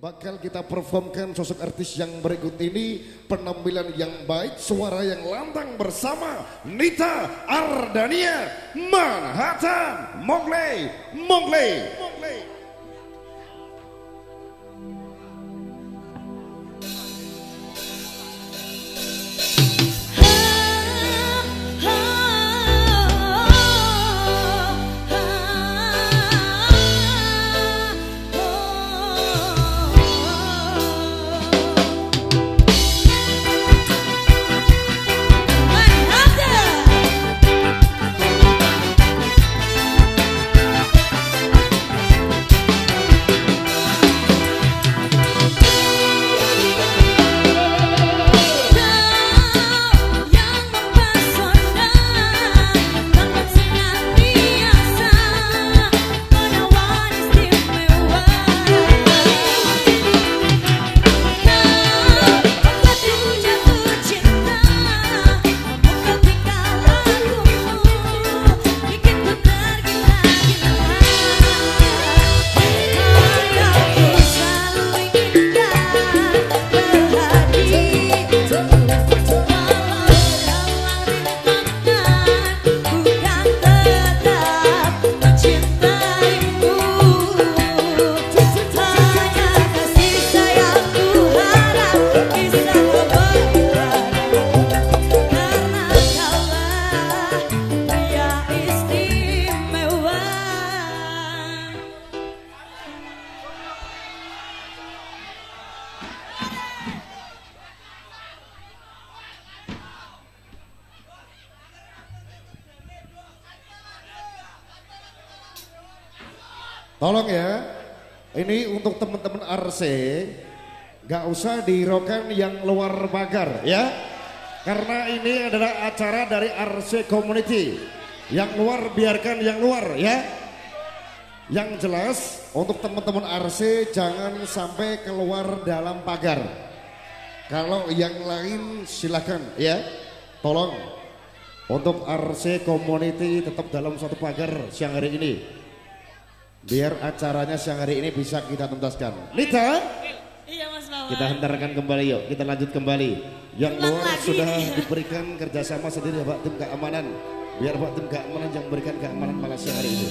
bakal kita performkan sosok artis yang berikut ini, penampilan yang baik, suara yang lantang bersama Nita Ardania, Manhattan, Mongley. Tolong ya, ini untuk teman-teman RC, gak usah dirokan yang luar pagar ya. Karena ini adalah acara dari RC Community. Yang luar biarkan yang luar ya. Yang jelas untuk teman-teman RC jangan sampai keluar dalam pagar. Kalau yang lain silakan ya. Tolong untuk RC Community tetap dalam satu pagar siang hari ini. Biar acaranya siang hari ini bisa kita tuntaskan. Nita, iya Mas Mawan. kita hentarkan kembali yuk, kita lanjut kembali. Yang luar sudah diberikan kerjasama sendiri Pak tim keamanan. Biar Pak tim keamanan yang memberikan keamanan malam siang hari ini.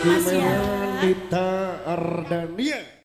Mas ya. Nita Ardania.